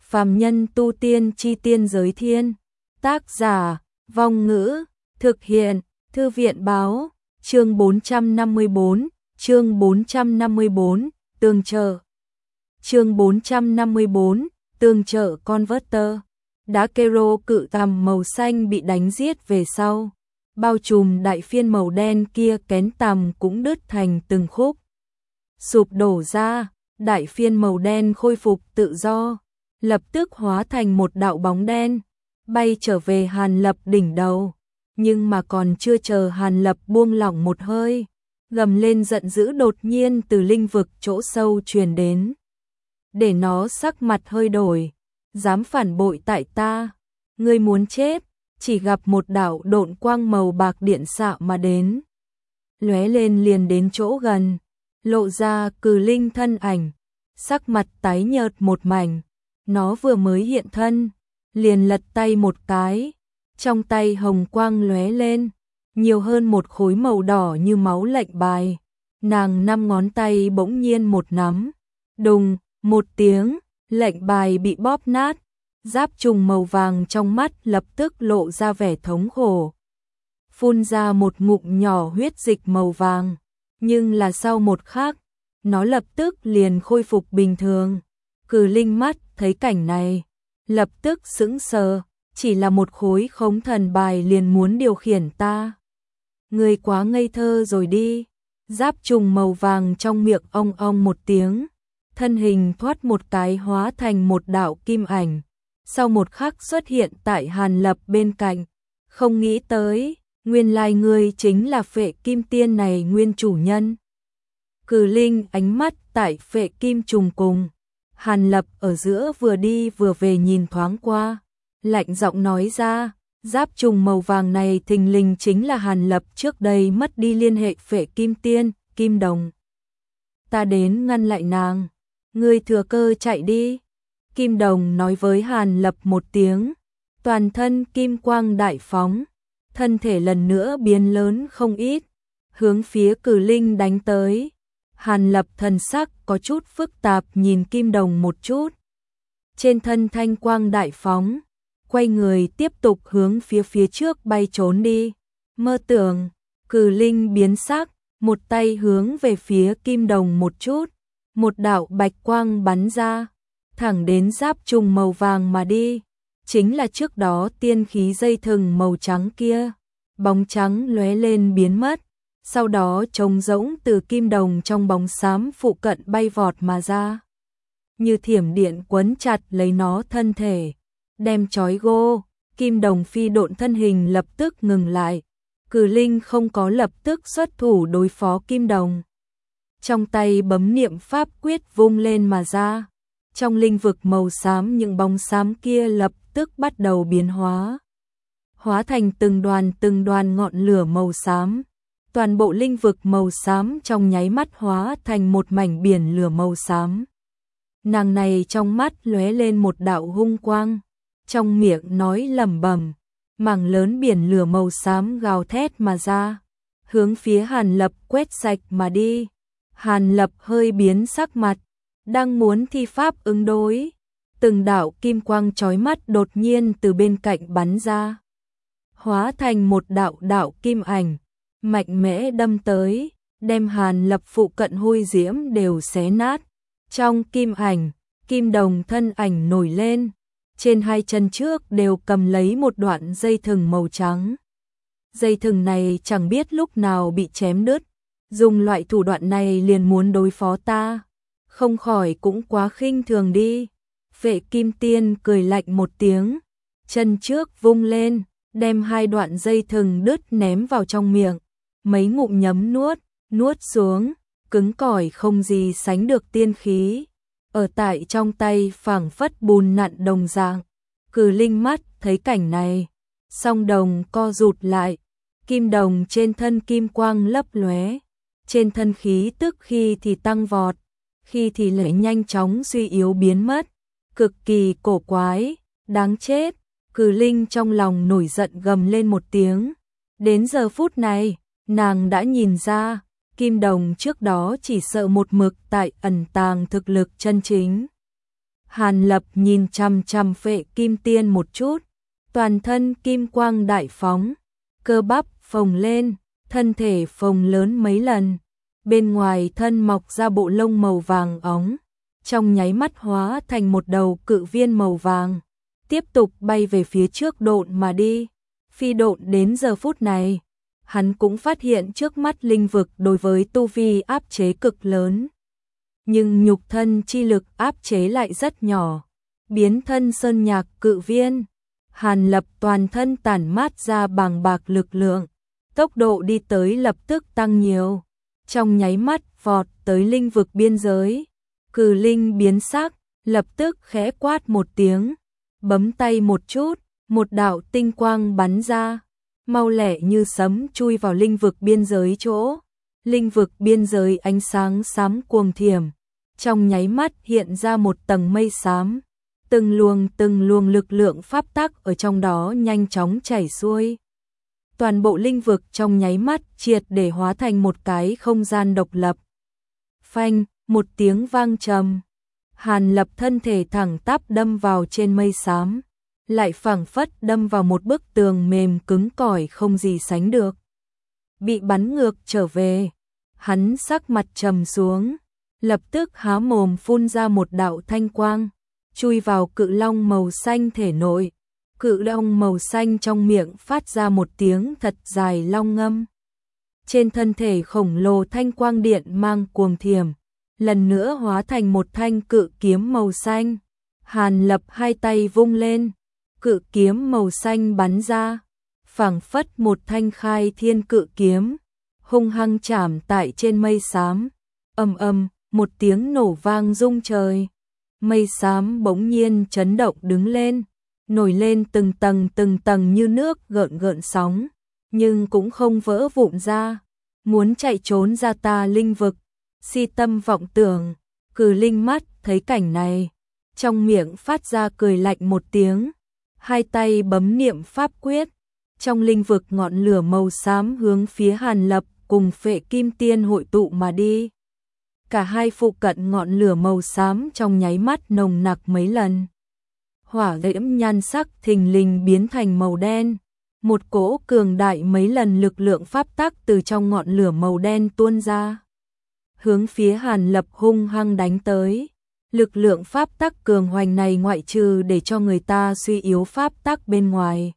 Phàm nhân tu tiên chi tiên giới thiên. Tác giả, Vong Ngữ, thực hiện, Thư viện báo, chương 454, chương 454, tương trợ. Chương 454, tương trợ Converter. Đá Kero cự tằm màu xanh bị đánh giết về sau. Bao trùm đại phiên màu đen kia kén tằm cũng đứt thành từng khúc. Sụp đổ ra, đại phiên màu đen khôi phục tự do, lập tức hóa thành một đạo bóng đen, bay trở về Hàn Lập đỉnh đầu. Nhưng mà còn chưa chờ Hàn Lập buông lỏng một hơi, gầm lên giận dữ đột nhiên từ linh vực chỗ sâu truyền đến. Để nó sắc mặt hơi đổi, dám phản bội tại ta, ngươi muốn chết. Chỉ gặp một đạo độn quang màu bạc điện xạ mà đến, lóe lên liền đến chỗ gần, lộ ra Cừ Linh thân ảnh, sắc mặt tái nhợt một mảnh. Nó vừa mới hiện thân, liền lật tay một cái, trong tay hồng quang lóe lên, nhiều hơn một khối màu đỏ như máu lệnh bài. Nàng 5 ngón tay bỗng nhiên một nắm, đùng, một tiếng, lệnh bài bị bóp nát. Giáp trùng màu vàng trong mắt lập tức lộ ra vẻ thống khổ, phun ra một ngụm nhỏ huyết dịch màu vàng, nhưng là sau một khắc, nó lập tức liền khôi phục bình thường. Cừ Linh mắt thấy cảnh này, lập tức sững sờ, chỉ là một khối khống thần bài liền muốn điều khiển ta. Ngươi quá ngây thơ rồi đi. Giáp trùng màu vàng trong miệng ong ong một tiếng, thân hình thoát một cái hóa thành một đạo kim ảnh. Sau một khắc xuất hiện tại Hàn Lập bên cạnh, không nghĩ tới, nguyên lai ngươi chính là Phệ Kim Tiên này nguyên chủ nhân. Cừ Linh ánh mắt tại Phệ Kim trùng cùng Hàn Lập ở giữa vừa đi vừa về nhìn thoáng qua, lạnh giọng nói ra, giáp trùng màu vàng này thình lình chính là Hàn Lập trước đây mất đi liên hệ Phệ Kim Tiên, Kim Đồng. Ta đến ngăn lại nàng, ngươi thừa cơ chạy đi. Kim Đồng nói với Hàn Lập một tiếng, toàn thân kim quang đại phóng, thân thể lần nữa biến lớn không ít, hướng phía Cừ Linh đánh tới. Hàn Lập thần sắc có chút phức tạp nhìn Kim Đồng một chút, trên thân thanh quang đại phóng, quay người tiếp tục hướng phía trước bay trốn đi. Mơ tưởng, Cừ Linh biến sắc, một tay hướng về phía Kim Đồng một chút, một đạo bạch quang bắn ra, thẳng đến giáp trùng màu vàng mà đi, chính là trước đó tiên khí dây thừng màu trắng kia. Bóng trắng lóe lên biến mất, sau đó trống rỗng từ Kim Đồng trong bóng xám phụ cận bay vọt mà ra, như thiểm điện quấn chặt lấy nó thân thể, đem trói gô. Kim Đồng phi độn thân hình lập tức ngừng lại, Cừ Linh không có lập tức xuất thủ đối phó Kim Đồng, trong tay bấm niệm pháp quyết vung lên mà ra. Trong linh vực màu xám những bóng xám kia lập tức bắt đầu biến hóa, hóa thành từng đoàn ngọn lửa màu xám. Toàn bộ linh vực màu xám trong nháy mắt hóa thành một mảnh biển lửa màu xám. Nàng này trong mắt lóe lên một đạo hung quang, trong miệng nói lẩm bẩm, mảng lớn biển lửa màu xám gào thét mà ra, hướng phía Hàn Lập quét sạch mà đi. Hàn Lập hơi biến sắc mặt, đang muốn thi pháp ứng đối, từng đạo kim quang chói mắt đột nhiên từ bên cạnh bắn ra, hóa thành một đạo kim ảnh, mạnh mẽ đâm tới, đem Hàn Lập phụ cận hôi diễm đều xé nát. Trong kim ảnh, Kim Đồng thân ảnh nổi lên, trên hai chân trước đều cầm lấy một đoạn dây thừng màu trắng. Dây thừng này chẳng biết lúc nào bị chém đứt, dùng loại thủ đoạn này liền muốn đối phó ta, không khỏi cũng quá khinh thường đi. Phệ Kim Tiên cười lạnh một tiếng, chân trước vung lên, đem hai đoạn dây thừng đứt ném vào trong miệng, mấy ngụm nhấm nuốt xuống, cứng cỏi không gì sánh được tiên khí, ở tại trong tay phảng phất bùn nặn đồng dạng. Cừ Linh mắt thấy cảnh này, song đồng co rụt lại, Kim Đồng trên thân kim quang lấp lóe, trên thân khí tức khi thì tăng vọt, khi thì lại nhanh chóng suy yếu biến mất, cực kỳ cổ quái, đáng chết. Cừ Linh trong lòng nổi giận gầm lên một tiếng. Đến giờ phút này, nàng đã nhìn ra, Kim Đồng trước đó chỉ sợ một mực tại ẩn tàng thực lực chân chính. Hàn Lập nhìn chằm chằm Phệ Kim Tiên một chút, toàn thân kim quang đại phóng, cơ bắp phồng lên, thân thể phồng lớn mấy lần, bên ngoài thân mọc ra bộ lông màu vàng óng, trong nháy mắt hóa thành một đầu cự viên màu vàng, tiếp tục bay về phía trước độn mà đi. Phi độn đến giờ phút này, hắn cũng phát hiện trước mắt linh vực đối với tu vi áp chế cực lớn. Nhưng nhục thân chi lực áp chế lại rất nhỏ, biến thân sơn nhạc cự viên. Hàn Lập toàn thân tản mát ra bàng bạc lực lượng, tốc độ đi tới lập tức tăng nhiều, trong nháy mắt vọt tới linh vực biên giới. Cử linh biến sắc, lập tức khẽ quát một tiếng, bấm tay một chút, một đạo tinh quang bắn ra, mau lẹ như sấm chui vào linh vực biên giới chỗ. Linh vực biên giới ánh sáng xám cuồng thiểm, trong nháy mắt hiện ra một tầng mây xám, từng luồng lực lượng pháp tắc ở trong đó nhanh chóng chảy xuôi. Toàn bộ linh vực trong nháy mắt triệt để hóa thành một cái không gian độc lập. Phanh, một tiếng vang trầm, Hàn Lập thân thể thẳng tắp đâm vào trên mây xám, lại phảng phất đâm vào một bức tường mềm cứng cỏi không gì sánh được. Bị bắn ngược trở về, hắn sắc mặt trầm xuống, lập tức há mồm phun ra một đạo thanh quang, chui vào cự long màu xanh thể nội. Cự long màu xanh trong miệng phát ra một tiếng thật dài long ngâm. Trên thân thể khổng lồ thanh quang điện mang cuồng thiểm, lần nữa hóa thành một thanh cự kiếm màu xanh. Hàn Lập hai tay vung lên, cự kiếm màu xanh bắn ra, phảng phất một thanh khai thiên cự kiếm, hung hăng chạm tại trên mây xám. Ầm ầm, một tiếng nổ vang rung trời. Mây xám bỗng nhiên chấn động đứng lên, nổi lên từng tầng như nước gợn gợn sóng, nhưng cũng không vỡ vụn ra. Muốn chạy trốn ra ta linh vực, si tâm vọng tưởng. Cử linh mắt thấy cảnh này, trong miệng phát ra cười lạnh một tiếng, hai tay bấm niệm pháp quyết, trong linh vực ngọn lửa màu xám hướng phía Hàn Lập cùng Phệ Kim Tiên hội tụ mà đi. Cả hai phụ cận ngọn lửa màu xám trong nháy mắt nồng nặc mấy lần. Hỏa diễm nhan sắc thình lình biến thành màu đen, một cỗ cường đại mấy lần lực lượng pháp tắc từ trong ngọn lửa màu đen tuôn ra, hướng phía Hàn Lập hung hăng đánh tới. Lực lượng pháp tắc cường hoành này ngoại trừ để cho người ta suy yếu pháp tắc bên ngoài,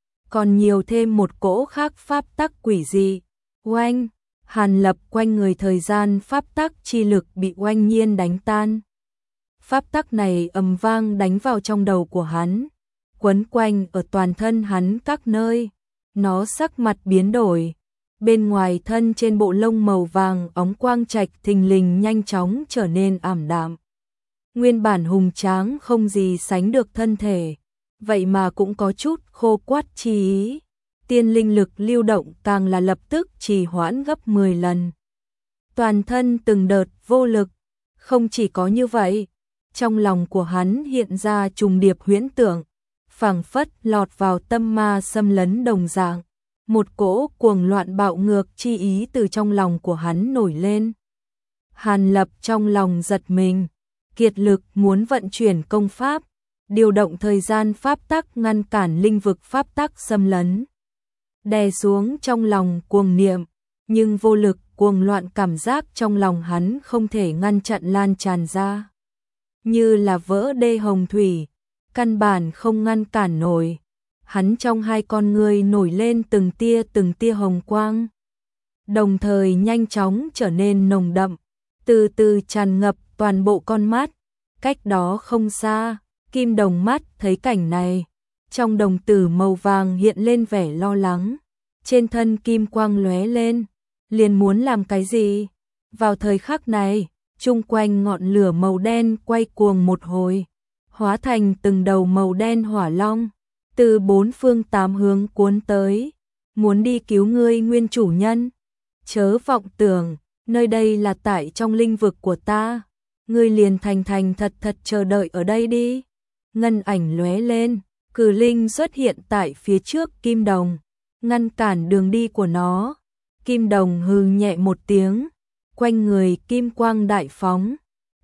còn nhiều thêm một cỗ khác pháp tắc quỷ dị. Oanh, Hàn Lập quanh người thời gian pháp tắc chi lực bị oanh nhiên đánh tan. Pháp tắc này ầm vang đánh vào trong đầu của hắn, quấn quanh ở toàn thân hắn các nơi. Nó sắc mặt biến đổi, bên ngoài thân trên bộ lông màu vàng óng quang trạch thình lình nhanh chóng trở nên ảm đạm. Nguyên bản hùng tráng không gì sánh được thân thể, vậy mà cũng có chút khô quắt chi ý. Tiên linh lực lưu động càng là lập tức trì hoãn gấp 10 lần. Toàn thân từng đợt vô lực. Không chỉ có như vậy, trong lòng của hắn hiện ra trùng điệp huyễn tưởng, phảng phất lọt vào tâm ma xâm lấn đồng dạng. Một cỗ cuồng loạn bạo ngược chi ý từ trong lòng của hắn nổi lên. Hàn Lập trong lòng giật mình, kiệt lực muốn vận chuyển công pháp, điều động thời gian pháp tắc ngăn cản linh vực pháp tắc xâm lấn. Đè xuống trong lòng cuồng niệm, nhưng vô lực, cuồng loạn cảm giác trong lòng hắn không thể ngăn chặn lan tràn ra. Như là vỡ đê hồng thủy, căn bản không ngăn cản nổi. Hắn trong hai con ngươi nổi lên từng tia hồng quang, đồng thời nhanh chóng trở nên nồng đậm, từ từ tràn ngập toàn bộ con mắt. Cách đó không xa, Kim Đồng mắt thấy cảnh này, trong đồng tử màu vàng hiện lên vẻ lo lắng, trên thân kim quang lóe lên, liền muốn làm cái gì. Vào thời khắc này, chung quanh ngọn lửa màu đen quay cuồng một hồi, hóa thành từng đầu màu đen hỏa long, từ bốn phương tám hướng cuốn tới, muốn đi cứu ngươi nguyên chủ nhân. Chớ vọng tưởng, nơi đây là tại trong linh vực của ta, ngươi liền thành thật chờ đợi ở đây đi. Ngân ảnh lóe lên, cử linh xuất hiện tại phía trước Kim Đồng, ngăn cản đường đi của nó. Kim Đồng hừ nhẹ một tiếng, quanh người kim quang đại phóng,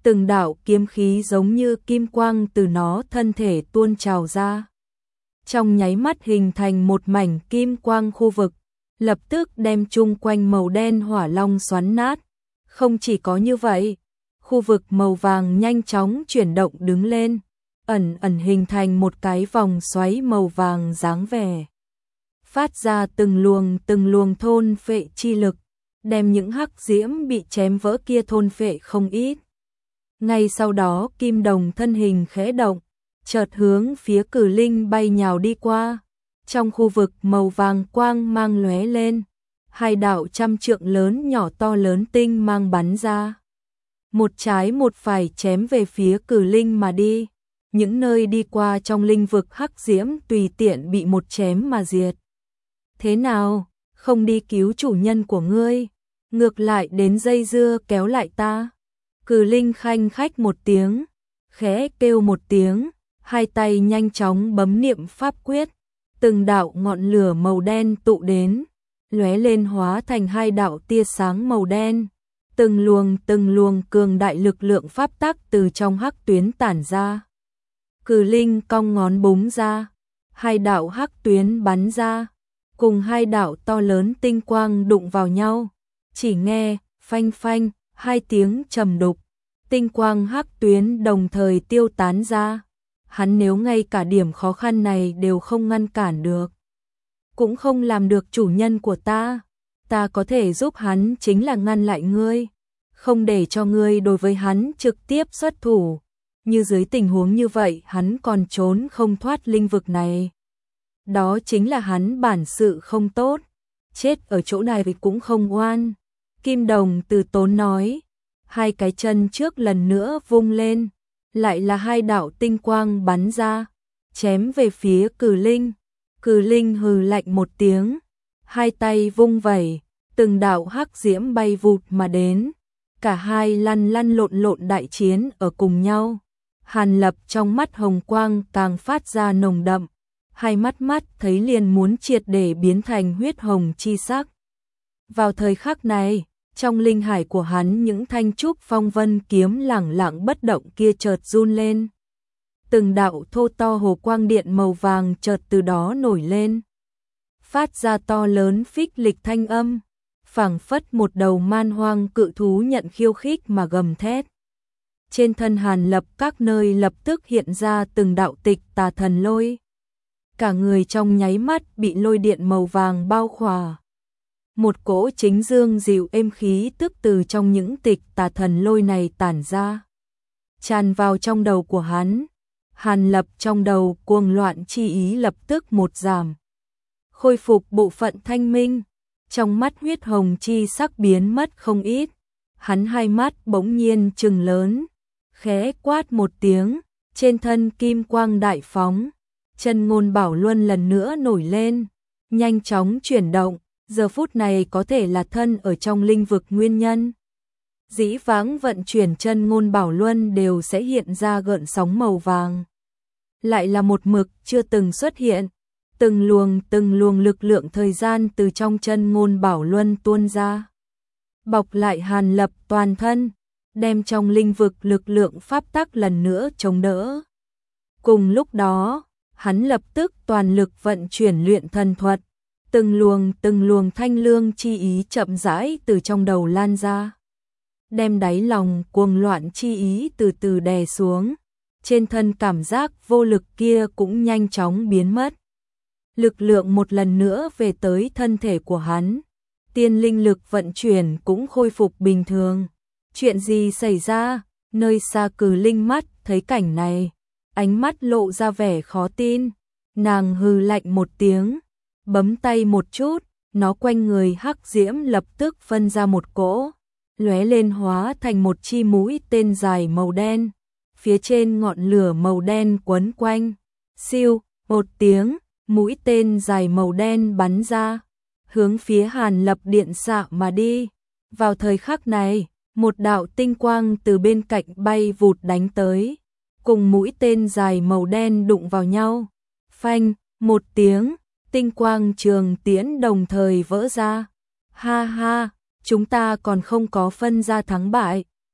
từng đạo kiếm khí giống như kim quang từ nó thân thể tuôn trào ra. Trong nháy mắt hình thành một mảnh kim quang khu vực, lập tức đem chung quanh màu đen hỏa long xoắn nát. Không chỉ có như vậy, khu vực màu vàng nhanh chóng chuyển động đứng lên, ẩn ẩn hình thành một cái vòng xoáy màu vàng dáng vẻ. Phát ra từng luồng thôn phệ chi lực, đem những hắc diễm bị chém vỡ kia thôn phệ không ít. Ngay sau đó Kim Đồng thân hình khẽ động, chợt hướng phía Cử Linh bay nhào đi qua. Trong khu vực màu vàng quang mang lóe lên, hai đạo trăm trượng lớn nhỏ to lớn tinh mang bắn ra. Một trái một phải chém về phía Cử Linh mà đi. Những nơi đi qua trong linh vực hắc diễm tùy tiện bị một chém mà diệt. Thế nào, không đi cứu chủ nhân của ngươi, ngược lại đến dây dưa kéo lại ta. Cử Linh khanh khách một tiếng, khẽ kêu một tiếng, hai tay nhanh chóng bấm niệm pháp quyết, từng đạo ngọn lửa màu đen tụ đến, lóe lên hóa thành hai đạo tia sáng màu đen, từng luồng cường đại lực lượng pháp tắc từ trong hắc tuyến tản ra. Cử Linh cong ngón búng ra, hai đạo hắc tuyến bắn ra, cùng hai đạo to lớn tinh quang đụng vào nhau, chỉ nghe phanh phanh hai tiếng trầm đục, tinh quang hắc tuyến đồng thời tiêu tán ra. Hắn nếu ngay cả điểm khó khăn này đều không ngăn cản được, cũng không làm được chủ nhân của ta có thể giúp hắn chính là ngăn lại ngươi, không để cho ngươi đối với hắn trực tiếp xuất thủ. Như dưới tình huống như vậy hắn còn trốn không thoát linh vực này. Đó chính là hắn bản sự không tốt, chết ở chỗ này thì cũng không oan. Kim Đồng từ tốn nói, hai cái chân trước lần nữa vung lên, lại là hai đạo tinh quang bắn ra, chém về phía Cử Linh. Cử Linh hừ lạnh một tiếng, hai tay vung vẩy, từng đạo hắc diễm bay vụt mà đến, cả hai lăn lộn đại chiến ở cùng nhau. Hàn Lập trong mắt hồng quang càng phát ra nồng đậm, hai mắt thấy liền muốn triệt để biến thành huyết hồng chi sắc. Vào thời khắc này, trong linh hải của hắn những thanh trúc phong vân kiếm lẳng lặng bất động kia chợt run lên. Từng đạo thô to hồ quang điện màu vàng chợt từ đó nổi lên, phát ra to lớn phích lịch thanh âm, phảng phất một đầu man hoang cự thú nhận khiêu khích mà gầm thét. Trên thân Hàn Lập các nơi lập tức hiện ra từng đạo tịch tà thần lôi. Cả người trong nháy mắt bị lôi điện màu vàng bao khỏa. Một cỗ chính dương dịu êm khí tức từ trong những tịch tà thần lôi này tản ra, tràn vào trong đầu của hắn. Hàn Lập trong đầu cuồng loạn chi ý lập tức một giảm, khôi phục bộ phận thanh minh, trong mắt huyết hồng chi sắc biến mất không ít. Hắn hai mắt bỗng nhiên trừng lớn, khẽ quát một tiếng, trên thân kim quang đại phóng, chân ngôn bảo luân lần nữa nổi lên, nhanh chóng chuyển động. Giờ phút này có thể là thân ở trong linh vực nguyên nhân. Dĩ vãng vận chuyển chân ngôn bảo luân đều sẽ hiện ra gợn sóng màu vàng. Lại là một mực chưa từng xuất hiện. Từng luồng lực lượng thời gian từ trong chân ngôn bảo luân tuôn ra, bọc lại Hàn Lập toàn thân, đem trong linh vực lực lượng pháp tắc lần nữa chống đỡ. Cùng lúc đó, hắn lập tức toàn lực vận chuyển luyện thần thuật. Từng luồng thanh lương chi ý chậm rãi từ trong đầu lan ra, đem đáy lòng cuồng loạn chi ý từ từ đè xuống, trên thân cảm giác vô lực kia cũng nhanh chóng biến mất. Lực lượng một lần nữa về tới thân thể của hắn, tiên linh lực vận chuyển cũng khôi phục bình thường. Chuyện gì xảy ra? Nơi xa Cử Linh mắt thấy cảnh này, ánh mắt lộ ra vẻ khó tin, nàng hừ lạnh một tiếng, bấm tay một chút, nó quanh người hắc diễm lập tức phân ra một cỗ, lóe lên hóa thành một chi mũi tên dài màu đen, phía trên ngọn lửa màu đen quấn quanh. Siêu, một tiếng, mũi tên dài màu đen bắn ra, hướng phía Hàn Lập điện xạ mà đi. Vào thời khắc này, một đạo tinh quang từ bên cạnh bay vụt đánh tới, cùng mũi tên dài màu đen đụng vào nhau. Phanh, một tiếng, tinh quang trường tiễn đồng thời vỡ ra. Ha ha, chúng ta còn không có phân ra thắng bại.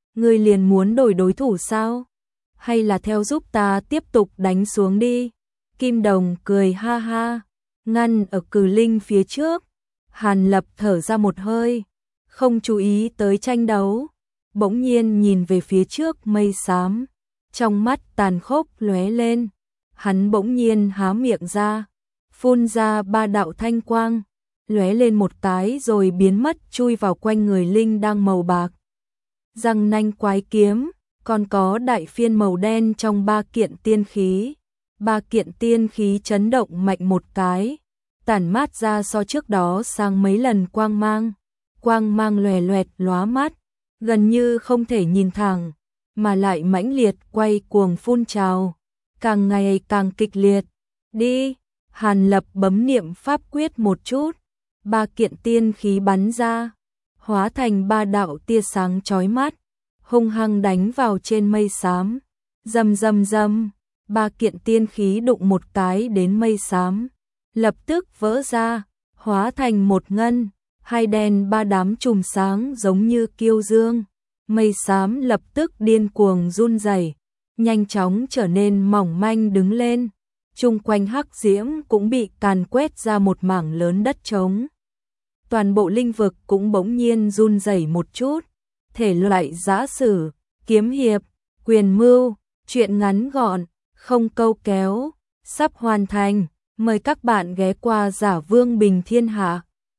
Ngươi liền muốn đổi đối thủ sao? Hay là theo giúp ta tiếp tục đánh xuống đi? Kim Đồng cười ha ha, ngăn ở Cử Linh phía trước. Hàn Lập thở ra một hơi, không chú ý tới tranh đấu, bỗng nhiên nhìn về phía trước mây xám, trong mắt tàn khốc lóe lên, hắn bỗng nhiên há miệng ra, phun ra 3 đạo thanh quang, lóe lên một cái rồi biến mất chui vào quanh người Linh đang màu bạc. Răng nanh quái kiếm, còn có đại phiên màu đen trong 3 kiện tiên khí. 3 kiện tiên khí chấn động mạnh một cái, tản mát ra so trước đó sang mấy lần quang mang lòe loẹt lóa mắt, gần như không thể nhìn thẳng, mà lại mãnh liệt quay cuồng phun trào, càng ngày càng kịch liệt. Đi, Hàn Lập bấm niệm pháp quyết một chút, 3 kiện tiên khí bắn ra, hóa thành 3 đạo tia sáng chói mắt, hung hăng đánh vào trên mây xám. Rầm rầm rầm, 3 kiện tiên khí đụng một cái đến mây xám, lập tức vỡ ra, hóa thành một ngân, hai đen 3 đám chùm sáng giống như kiêu dương. Mây xám lập tức điên cuồng run rẩy, nhanh chóng trở nên mỏng manh đứng lên. Chung quanh hắc diễm cũng bị càn quét ra một mảng lớn đất trống. Toàn bộ linh vực cũng bỗng nhiên run rẩy một chút. Thể loại giã sử, kiếm hiệp, quyền mưu, truyện ngắn gọn, không câu kéo, sắp hoàn thành. Mời các bạn ghé qua Giả Vương Bình Thiên Hạ.